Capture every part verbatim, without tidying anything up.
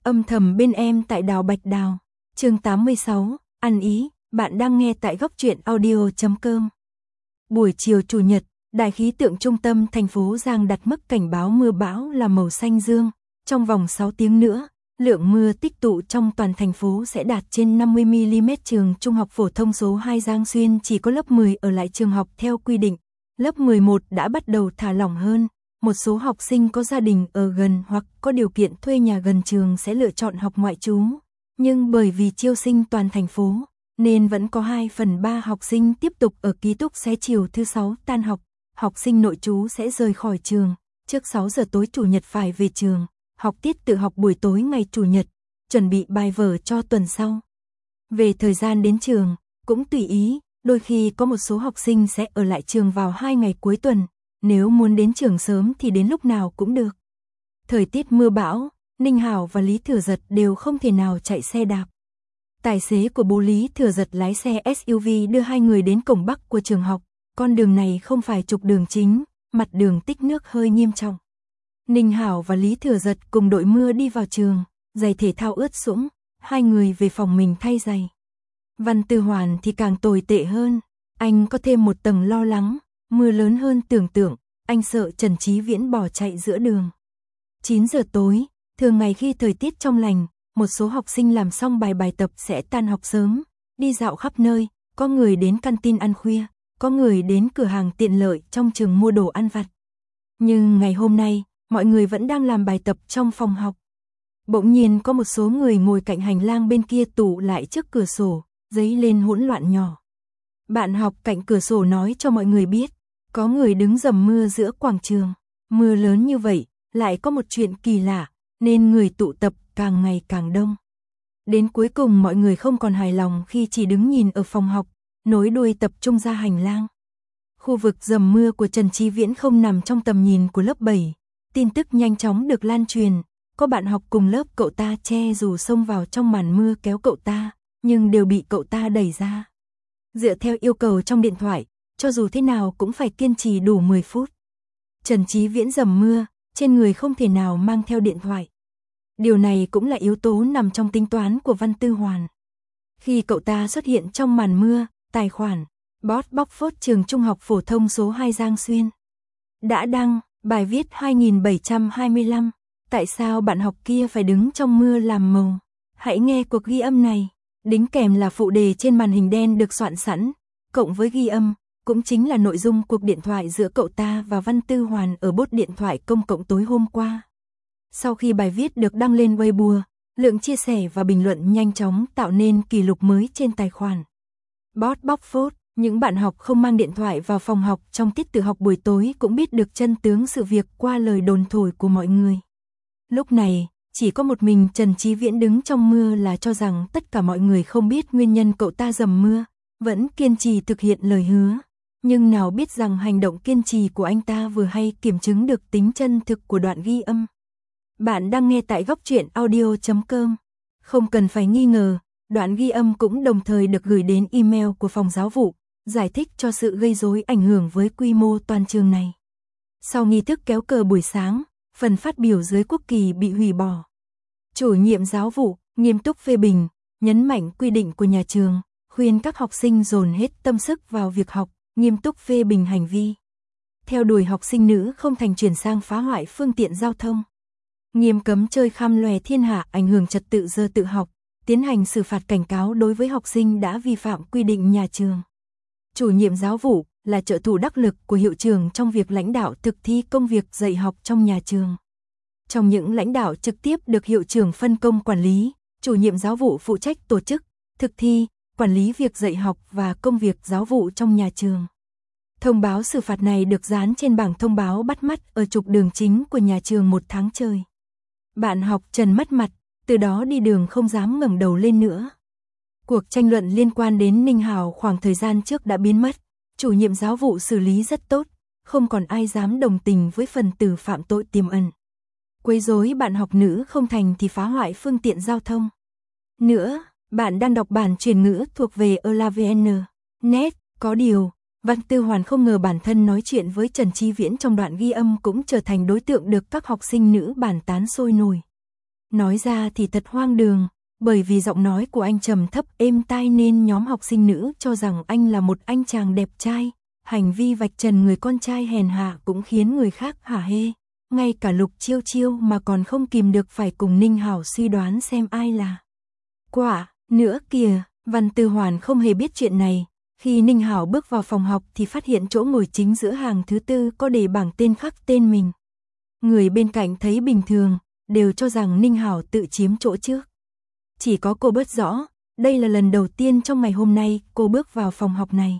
Âm thầm bên em tại Đào Bạch Đào. Chương tám mươi sáu, ăn ý, bạn đang nghe tại góc truyện audio chấm com. Buổi chiều chủ nhật, Đài khí tượng trung tâm thành phố Giang đặt mức cảnh báo mưa bão là màu xanh dương. Trong vòng sáu tiếng nữa, lượng mưa tích tụ trong toàn thành phố sẽ đạt trên năm mươi mi-li-mét. Trường Trung học phổ thông số hai Giang Xuyên chỉ có lớp mười ở lại trường học theo quy định. Lớp mười một đã bắt đầu thả lỏng hơn. Một số học sinh có gia đình ở gần hoặc có điều kiện thuê nhà gần trường sẽ lựa chọn học ngoại trú. Nhưng bởi vì chiêu sinh toàn thành phố, nên vẫn có hai phần ba học sinh tiếp tục ở ký túc xá. Chiều thứ sáu tan học, học sinh nội trú sẽ rời khỏi trường. Trước sáu giờ tối chủ nhật phải về trường, học tiết tự học buổi tối ngày chủ nhật, chuẩn bị bài vở cho tuần sau. Về thời gian đến trường, cũng tùy ý, đôi khi có một số học sinh sẽ ở lại trường vào hai ngày cuối tuần. Nếu muốn đến trường sớm thì đến lúc nào cũng được. Thời tiết mưa bão, Ninh Hảo và Lý Thừa Giật đều không thể nào chạy xe đạp. Tài xế của bố Lý Thừa Giật lái xe ét u vê đưa hai người đến cổng bắc của trường học. Con đường này không phải trục đường chính, mặt đường tích nước hơi nghiêm trọng. Ninh Hảo và Lý Thừa Giật cùng đội mưa đi vào trường, giày thể thao ướt sũng, hai người về phòng mình thay giày. Văn Tư Hoàn thì càng tồi tệ hơn, anh có thêm một tầng lo lắng, mưa lớn hơn tưởng tượng, anh sợ Trần Chí Viễn bỏ chạy giữa đường. chín giờ tối, thường ngày khi thời tiết trong lành, một số học sinh làm xong bài bài tập sẽ tan học sớm, đi dạo khắp nơi, có người đến canteen ăn khuya, có người đến cửa hàng tiện lợi trong trường mua đồ ăn vặt. Nhưng ngày hôm nay, mọi người vẫn đang làm bài tập trong phòng học. Bỗng nhiên có một số người ngồi cạnh hành lang bên kia tụ lại trước cửa sổ, dấy lên hỗn loạn nhỏ. Bạn học cạnh cửa sổ nói cho mọi người biết, có người đứng dầm mưa giữa quảng trường. Mưa lớn như vậy, lại có một chuyện kỳ lạ, nên người tụ tập càng ngày càng đông. Đến cuối cùng mọi người không còn hài lòng khi chỉ đứng nhìn ở phòng học, nối đuôi tập trung ra hành lang. Khu vực dầm mưa của Trần Chí Viễn không nằm trong tầm nhìn của lớp bảy. Tin tức nhanh chóng được lan truyền, có bạn học cùng lớp cậu ta che dù xông vào trong màn mưa kéo cậu ta, nhưng đều bị cậu ta đẩy ra. Dựa theo yêu cầu trong điện thoại, cho dù thế nào cũng phải kiên trì đủ mười phút. Trần Chí Viễn dầm mưa, trên người không thể nào mang theo điện thoại. Điều này cũng là yếu tố nằm trong tính toán của Văn Tư Hoàn. Khi cậu ta xuất hiện trong màn mưa, tài khoản bot bóc phốt trường Trung học phổ thông số hai Giang Xuyên đã đăng bài viết hai nghìn bảy trăm hai mươi lăm, tại sao bạn học kia phải đứng trong mưa làm màu. Hãy nghe cuộc ghi âm này, đính kèm là phụ đề trên màn hình đen được soạn sẵn, cộng với ghi âm, cũng chính là nội dung cuộc điện thoại giữa cậu ta và Văn Tư Hoàn ở bốt điện thoại công cộng tối hôm qua. Sau khi bài viết được đăng lên Weibo, lượng chia sẻ và bình luận nhanh chóng tạo nên kỷ lục mới trên tài khoản bot bóc phốt. Những bạn học không mang điện thoại vào phòng học trong tiết tự học buổi tối cũng biết được chân tướng sự việc qua lời đồn thổi của mọi người. Lúc này, chỉ có một mình Trần Chí Viễn đứng trong mưa là cho rằng tất cả mọi người không biết nguyên nhân cậu ta dầm mưa, vẫn kiên trì thực hiện lời hứa. Nhưng nào biết rằng hành động kiên trì của anh ta vừa hay kiểm chứng được tính chân thực của đoạn ghi âm. Bạn đang nghe tại góc truyện audio chấm com. Không cần phải nghi ngờ, đoạn ghi âm cũng đồng thời được gửi đến email của phòng giáo vụ, giải thích cho sự gây rối ảnh hưởng với quy mô toàn trường này. Sau nghi thức kéo cờ buổi sáng, phần phát biểu dưới quốc kỳ bị hủy bỏ. Chủ nhiệm giáo vụ nghiêm túc phê bình, nhấn mạnh quy định của nhà trường, khuyên các học sinh dồn hết tâm sức vào việc học, nghiêm túc phê bình hành vi theo đuổi học sinh nữ không thành chuyển sang phá hoại phương tiện giao thông. Nghiêm cấm chơi khăm lòe thiên hạ ảnh hưởng trật tự giờ tự học, tiến hành xử phạt cảnh cáo đối với học sinh đã vi phạm quy định nhà trường. Chủ nhiệm giáo vụ là trợ thủ đắc lực của hiệu trưởng trong việc lãnh đạo thực thi công việc dạy học trong nhà trường. Trong những lãnh đạo trực tiếp được hiệu trưởng phân công quản lý, chủ nhiệm giáo vụ phụ trách tổ chức, thực thi, quản lý việc dạy học và công việc giáo vụ trong nhà trường. Thông báo xử phạt này được dán trên bảng thông báo bắt mắt ở trục đường chính của nhà trường một tháng trời. Bạn học Trần mất mặt, từ đó đi đường không dám ngẩng đầu lên nữa. Cuộc tranh luận liên quan đến Ninh Hảo khoảng thời gian trước đã biến mất, chủ nhiệm giáo vụ xử lý rất tốt, không còn ai dám đồng tình với phần tử phạm tội tiềm ẩn. Quấy rối bạn học nữ không thành thì phá hoại phương tiện giao thông. Nữa, bạn đang đọc bản truyền ngữ thuộc về elavn chấm net, có điều, Văn Tư Hoàn không ngờ bản thân nói chuyện với Trần Chí Viễn trong đoạn ghi âm cũng trở thành đối tượng được các học sinh nữ bàn tán sôi nổi. Nói ra thì thật hoang đường, bởi vì giọng nói của anh trầm thấp êm tai nên nhóm học sinh nữ cho rằng anh là một anh chàng đẹp trai. Hành vi vạch trần người con trai hèn hạ cũng khiến người khác hả hê. Ngay cả Lục Chiêu Chiêu mà còn không kìm được phải cùng Ninh Hảo suy đoán xem ai là quả. Nữa kìa, Văn Tư Hoàn không hề biết chuyện này. Khi Ninh Hảo bước vào phòng học thì phát hiện chỗ ngồi chính giữa hàng thứ tư có đề bảng tên khắc tên mình. Người bên cạnh thấy bình thường, đều cho rằng Ninh Hảo tự chiếm chỗ trước. Chỉ có cô biết rõ, đây là lần đầu tiên trong ngày hôm nay cô bước vào phòng học này.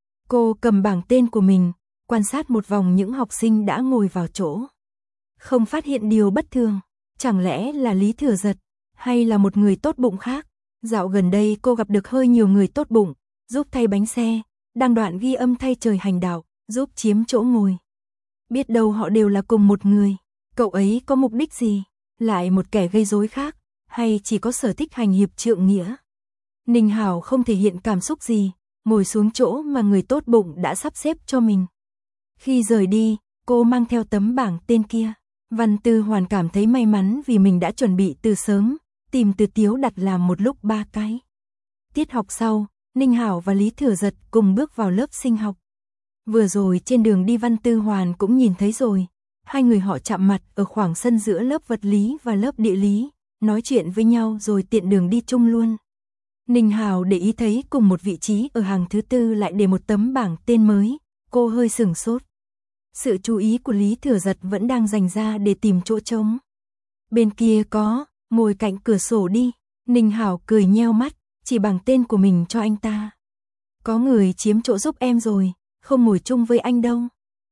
Cô cầm bảng tên của mình, quan sát một vòng những học sinh đã ngồi vào chỗ. Không phát hiện điều bất thường, chẳng lẽ là Lý Thừa Giật, hay là một người tốt bụng khác. Dạo gần đây cô gặp được hơi nhiều người tốt bụng, giúp thay bánh xe, đang đoạn ghi âm thay trời hành đạo, giúp chiếm chỗ ngồi. Biết đâu họ đều là cùng một người, cậu ấy có mục đích gì, lại một kẻ gây rối khác, hay chỉ có sở thích hành hiệp trượng nghĩa. Ninh Hảo không thể hiện cảm xúc gì, ngồi xuống chỗ mà người tốt bụng đã sắp xếp cho mình. Khi rời đi, cô mang theo tấm bảng tên kia. Văn Tư Hoàn cảm thấy may mắn vì mình đã chuẩn bị từ sớm, tìm Từ Tiếu đặt làm một lúc ba cái. Tiết học sau, Ninh Hảo và Lý Thừa Giật cùng bước vào lớp sinh học. Vừa rồi trên đường đi Văn Tư Hoàn cũng nhìn thấy rồi, hai người họ chạm mặt ở khoảng sân giữa lớp vật lý và lớp địa lý, nói chuyện với nhau rồi tiện đường đi chung luôn. Ninh Hảo để ý thấy cùng một vị trí ở hàng thứ tư lại để một tấm bảng tên mới, cô hơi sửng sốt. Sự chú ý của Lý Thừa Giật vẫn đang dành ra để tìm chỗ trống. Bên kia có, ngồi cạnh cửa sổ đi. Ninh Hảo cười nheo mắt, chỉ bảng tên của mình cho anh ta. Có người chiếm chỗ giúp em rồi, không ngồi chung với anh đâu.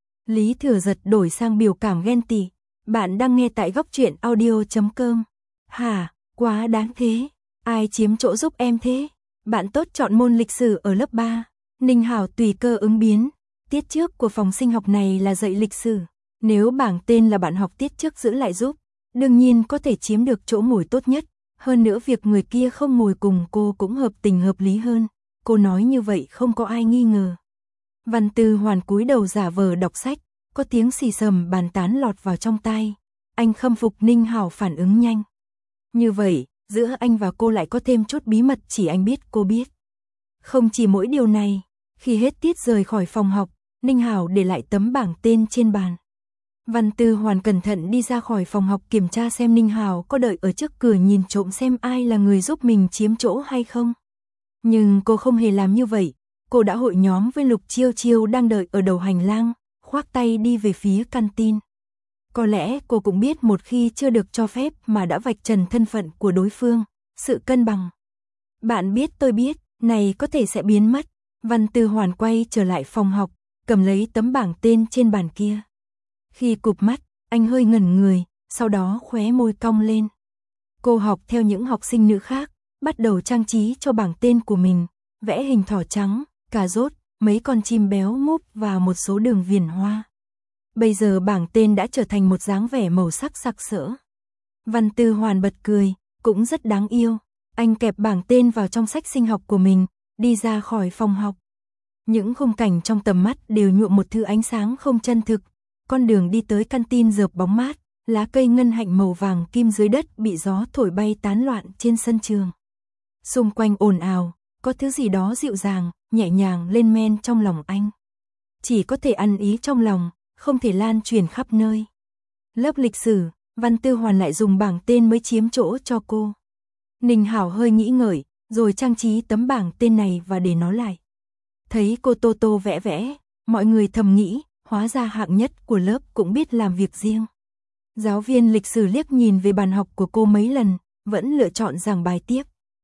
Lý Thừa Giật đổi sang biểu cảm ghen tị. Bạn đang nghe tại góc truyện audio chấm com. Hả, quá đáng thế. Ai chiếm chỗ giúp em thế? Bạn tốt chọn môn lịch sử ở lớp ba. Ninh Hảo tùy cơ ứng biến. Tiết trước của phòng sinh học này là dạy lịch sử. Nếu bảng tên là bạn học tiết trước giữ lại giúp, đương nhiên có thể chiếm được chỗ ngồi tốt nhất. Hơn nữa việc người kia không ngồi cùng cô cũng hợp tình hợp lý hơn. Cô nói như vậy không có ai nghi ngờ. Văn Tư Hoàn cúi đầu giả vờ đọc sách, có tiếng xì xầm bàn tán lọt vào trong tai. Anh khâm phục Ninh Hảo phản ứng nhanh. Như vậy, giữa anh và cô lại có thêm chút bí mật chỉ anh biết cô biết. Không chỉ mỗi điều này, khi hết tiết rời khỏi phòng học, Ninh Hảo để lại tấm bảng tên trên bàn. Văn Tư Hoàn cẩn thận đi ra khỏi phòng học kiểm tra xem Ninh Hảo có đợi ở trước cửa nhìn trộm xem ai là người giúp mình chiếm chỗ hay không. Nhưng cô không hề làm như vậy, cô đã hội nhóm với Lục Chiêu Chiêu đang đợi ở đầu hành lang, khoác tay đi về phía canteen. Có lẽ cô cũng biết một khi chưa được cho phép mà đã vạch trần thân phận của đối phương, sự cân bằng. Bạn biết tôi biết, này có thể sẽ biến mất. Văn Tư Hoàn quay trở lại phòng học, cầm lấy tấm bảng tên trên bàn kia. Khi cụp mắt, anh hơi ngẩn người, sau đó khóe môi cong lên. Cô học theo những học sinh nữ khác, bắt đầu trang trí cho bảng tên của mình, vẽ hình thỏ trắng, cà rốt, mấy con chim béo múp và một số đường viền hoa. Bây giờ bảng tên đã trở thành một dáng vẻ màu sắc sặc sỡ. Văn Tư Hoàn bật cười, cũng rất đáng yêu. Anh kẹp bảng tên vào trong sách sinh học của mình, đi ra khỏi phòng học. Những khung cảnh trong tầm mắt đều nhuộm một thứ ánh sáng không chân thực. Con đường đi tới canteen rợp bóng mát, lá cây ngân hạnh màu vàng kim dưới đất bị gió thổi bay tán loạn trên sân trường. Xung quanh ồn ào, có thứ gì đó dịu dàng, nhẹ nhàng lên men trong lòng anh. Chỉ có thể ăn ý trong lòng, không thể lan truyền khắp nơi. Lớp lịch sử, Văn Tư Hoàn lại dùng bảng tên mới chiếm chỗ cho cô. Ninh Hảo hơi nghĩ ngợi, rồi trang trí tấm bảng tên này và để nó lại. Thấy cô tô tô vẽ vẽ, mọi người thầm nghĩ, hóa ra hạng nhất của lớp cũng biết làm việc riêng. Giáo viên lịch sử liếc nhìn về bàn học của cô mấy lần, vẫn lựa chọn giảng bài tiếp.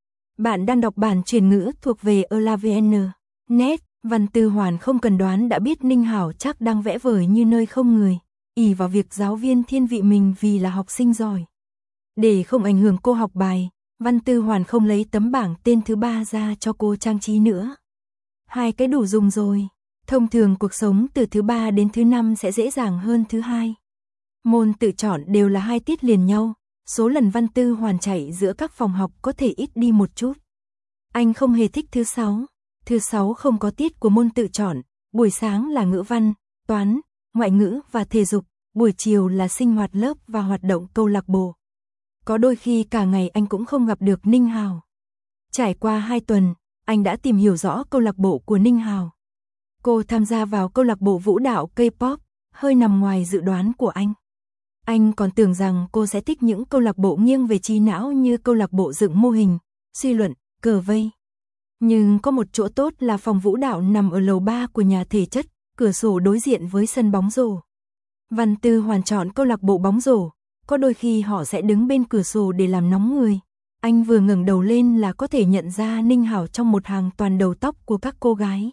Bạn đang đọc bản truyền ngữ thuộc về Elavn. Net, Văn Tư Hoàn không cần đoán đã biết Ninh Hảo chắc đang vẽ vời như nơi không người, ỷ vào việc giáo viên thiên vị mình vì là học sinh giỏi. Để không ảnh hưởng cô học bài, Văn Tư Hoàn không lấy tấm bảng tên thứ ba ra cho cô trang trí nữa. Hai cái đủ dùng rồi. Thông thường cuộc sống từ thứ ba đến thứ năm sẽ dễ dàng hơn thứ hai. Môn tự chọn đều là hai tiết liền nhau, số lần Văn Tư Hoàn chạy giữa các phòng học có thể ít đi một chút. Anh không hề thích thứ sáu. Thứ sáu không có tiết của môn tự chọn, buổi sáng là ngữ văn, toán, ngoại ngữ và thể dục, buổi chiều là sinh hoạt lớp và hoạt động câu lạc bộ. Có đôi khi cả ngày anh cũng không gặp được Ninh Hào. Trải qua hai tuần, anh đã tìm hiểu rõ câu lạc bộ của Ninh Hào. Cô tham gia vào câu lạc bộ vũ đạo K-pop, hơi nằm ngoài dự đoán của anh. Anh còn tưởng rằng cô sẽ thích những câu lạc bộ nghiêng về trí não như câu lạc bộ dựng mô hình, suy luận, cờ vây. Nhưng có một chỗ tốt là phòng vũ đạo nằm ở lầu ba của nhà thể chất, cửa sổ đối diện với sân bóng rổ. Văn Tư Hoàn chọn câu lạc bộ bóng rổ, có đôi khi họ sẽ đứng bên cửa sổ để làm nóng người. Anh vừa ngẩng đầu lên là có thể nhận ra Ninh Hào trong một hàng toàn đầu tóc của các cô gái.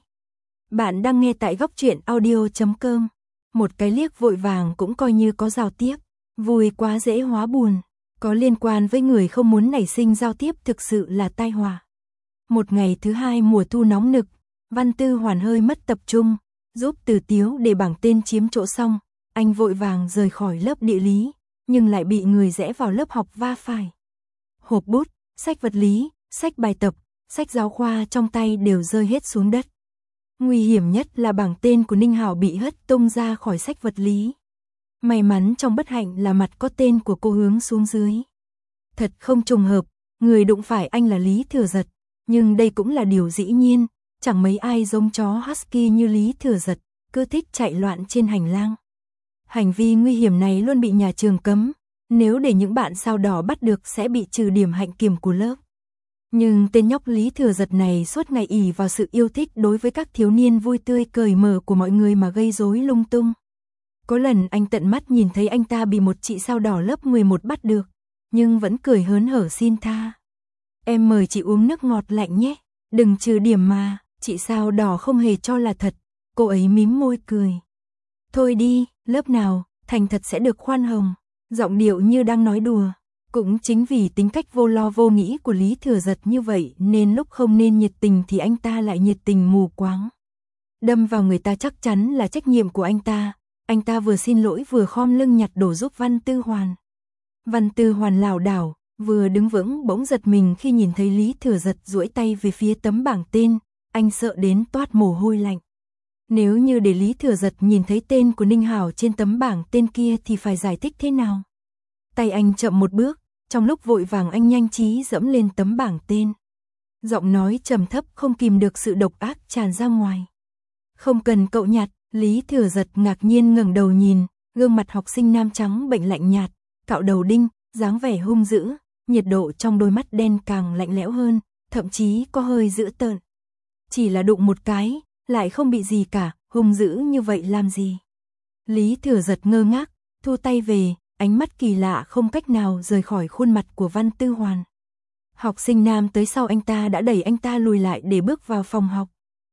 Bạn đang nghe tại góc truyện audio chấm com. Một cái liếc vội vàng cũng coi như có giao tiếp. Vui quá dễ hóa buồn. Có liên quan với người không muốn nảy sinh giao tiếp thực sự là tai họa. Một ngày thứ hai mùa thu nóng nực, Văn Tư Hoàn hơi mất tập trung, giúp Từ Tiếu để bảng tên chiếm chỗ xong. Anh vội vàng rời khỏi lớp địa lý, nhưng lại bị người rẽ vào lớp học va phải. Hộp bút, sách vật lý, sách bài tập, sách giáo khoa trong tay đều rơi hết xuống đất. Nguy hiểm nhất là bảng tên của Ninh Hào bị hất tung ra khỏi sách vật lý. May mắn trong bất hạnh là mặt có tên của cô hướng xuống dưới. Thật không trùng hợp, người đụng phải anh là Lý Thừa Dật, nhưng đây cũng là điều dĩ nhiên, chẳng mấy ai giống chó husky như Lý Thừa Dật, cứ thích chạy loạn trên hành lang. Hành vi nguy hiểm này luôn bị nhà trường cấm, nếu để những bạn sao đỏ bắt được sẽ bị trừ điểm hạnh kiểm của lớp. Nhưng tên nhóc Lý Thừa Dật này suốt ngày ỷ vào sự yêu thích đối với các thiếu niên vui tươi cởi mở của mọi người mà gây rối lung tung. Có lần anh tận mắt nhìn thấy anh ta bị một chị sao đỏ lớp mười một bắt được, nhưng vẫn cười hớn hở xin tha. Em mời chị uống nước ngọt lạnh nhé, đừng trừ điểm mà, chị sao đỏ không hề cho là thật, cô ấy mím môi cười. Thôi đi, lớp nào, thành thật sẽ được khoan hồng, giọng điệu như đang nói đùa. Cũng chính vì tính cách vô lo vô nghĩ của Lý Thừa Dật như vậy nên lúc không nên nhiệt tình thì anh ta lại nhiệt tình mù quáng. Đâm vào người ta chắc chắn là trách nhiệm của anh ta, anh ta vừa xin lỗi vừa khom lưng nhặt đồ giúp Văn Tư Hoàn. Văn Tư Hoàn lảo đảo, vừa đứng vững bỗng giật mình khi nhìn thấy Lý Thừa Dật duỗi tay về phía tấm bảng tên, anh sợ đến toát mồ hôi lạnh. Nếu như để Lý Thừa Dật nhìn thấy tên của Ninh Hào trên tấm bảng tên kia thì phải giải thích thế nào? Tay anh chậm một bước, trong lúc vội vàng anh nhanh trí dẫm lên tấm bảng tên. Giọng nói trầm thấp không kìm được sự độc ác tràn ra ngoài. Không cần cậu nhặt, Lý Thừa Dật ngạc nhiên ngẩng đầu nhìn, gương mặt học sinh nam trắng bệnh lạnh nhạt, cạo đầu đinh, dáng vẻ hung dữ, nhiệt độ trong đôi mắt đen càng lạnh lẽo hơn, thậm chí có hơi dữ tợn. Chỉ là đụng một cái, lại không bị gì cả, hung dữ như vậy làm gì? Lý Thừa Dật ngơ ngác, thu tay về, ánh mắt kỳ lạ không cách nào rời khỏi khuôn mặt của Văn Tư Hoàn. Học sinh nam tới sau anh ta đã đẩy anh ta lùi lại để bước vào phòng học.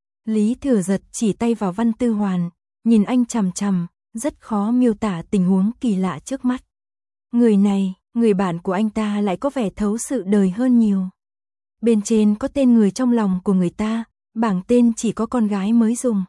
Lý Thừa Dật chỉ tay vào Văn Tư Hoàn, nhìn anh chằm chằm, rất khó miêu tả tình huống kỳ lạ trước mắt. Người này, người bạn của anh ta lại có vẻ thấu sự đời hơn nhiều. Bên trên có tên người trong lòng của người ta, bảng tên chỉ có con gái mới dùng.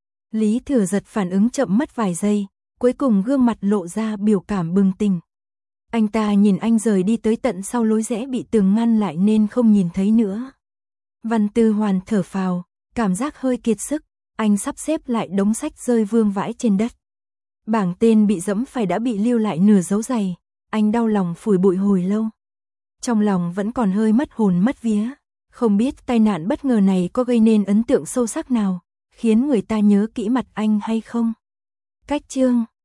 Lý Thừa Dật phản ứng chậm mất vài giây, cuối cùng gương mặt lộ ra biểu cảm bừng tỉnh. Anh ta nhìn anh rời đi tới tận sau lối rẽ bị tường ngăn lại nên không nhìn thấy nữa. Văn Tư Hoàn thở phào, cảm giác hơi kiệt sức, anh sắp xếp lại đống sách rơi vương vãi trên đất. Bảng tên bị dẫm phải đã bị lưu lại nửa dấu giày, anh đau lòng phủi bụi hồi lâu. Trong lòng vẫn còn hơi mất hồn mất vía, không biết tai nạn bất ngờ này có gây nên ấn tượng sâu sắc nào, khiến người ta nhớ kỹ mặt anh hay không. Cách chương